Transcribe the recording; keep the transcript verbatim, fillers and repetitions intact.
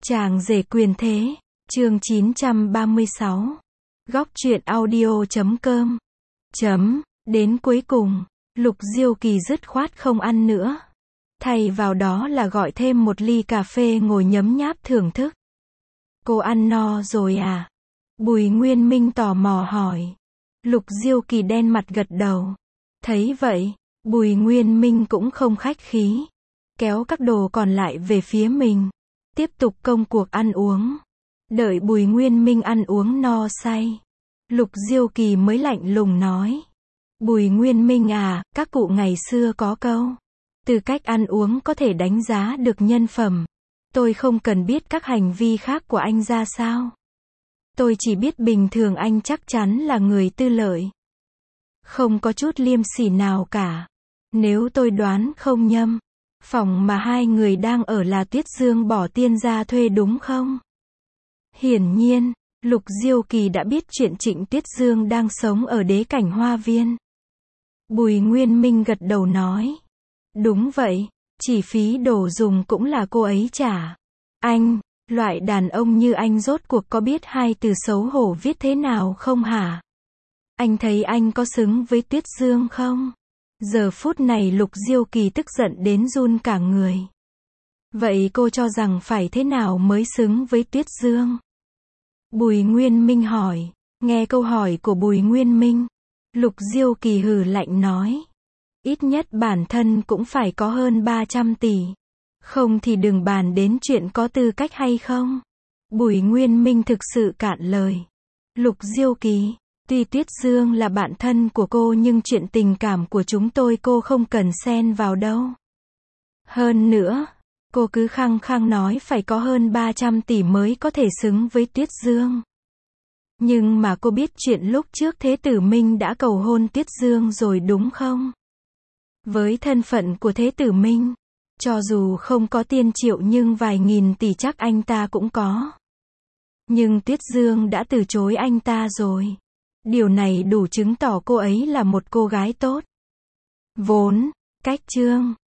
Chàng rể quyền thế, chương chín trăm ba mươi sáu. Góc truyện audio chấm com. Chấm, đến cuối cùng, Lục Diêu Kỳ dứt khoát không ăn nữa. Thay vào đó là gọi thêm một ly cà phê ngồi nhấm nháp thưởng thức. Cô ăn no rồi à? Bùi Nguyên Minh tò mò hỏi. Lục Diêu Kỳ đen mặt gật đầu. Thấy vậy, Bùi Nguyên Minh cũng không khách khí. Kéo các đồ còn lại về phía mình. Tiếp tục công cuộc ăn uống. Đợi Bùi Nguyên Minh ăn uống no say. Lục Diêu Kỳ mới lạnh lùng nói. Bùi Nguyên Minh à, các cụ ngày xưa có câu. Từ cách ăn uống có thể đánh giá được nhân phẩm. Tôi không cần biết các hành vi khác của anh ra sao. Tôi chỉ biết bình thường anh chắc chắn là người tư lợi. Không có chút liêm sỉ nào cả. Nếu tôi đoán không nhầm, phòng mà hai người đang ở là Tuyết Dương bỏ tiên ra thuê đúng không? Hiển nhiên, Lục Diêu Kỳ đã biết chuyện Trịnh Tuyết Dương đang sống ở Đế Cảnh Hoa Viên. Bùi Nguyên Minh gật đầu nói. Đúng vậy, chi phí đồ dùng cũng là cô ấy trả. Anh, loại đàn ông như anh rốt cuộc có biết hai từ xấu hổ viết thế nào không hả? Anh thấy anh có xứng với Tuyết Dương không? Giờ phút này Lục Diêu Kỳ tức giận đến run cả người. Vậy cô cho rằng phải thế nào mới xứng với Tuyết Dương? Bùi Nguyên Minh hỏi. Nghe câu hỏi của Bùi Nguyên Minh, Lục Diêu Kỳ hừ lạnh nói. Ít nhất bản thân cũng phải có hơn ba trăm tỷ. Không thì đừng bàn đến chuyện có tư cách hay không. Bùi Nguyên Minh thực sự cạn lời. Lục Diêu Kỳ, tuy Tuyết Dương là bạn thân của cô nhưng chuyện tình cảm của chúng tôi cô không cần xen vào đâu. Hơn nữa, cô cứ khăng khăng nói phải có hơn ba trăm tỷ mới có thể xứng với Tuyết Dương. Nhưng mà cô biết chuyện lúc trước Thế Tử Minh đã cầu hôn Tuyết Dương rồi đúng không? Với thân phận của Thế Tử Minh, cho dù không có tiên triệu nhưng vài nghìn tỷ chắc anh ta cũng có. Nhưng Tuyết Dương đã từ chối anh ta rồi. Điều này đủ chứng tỏ cô ấy là một cô gái tốt. Vốn, cách chương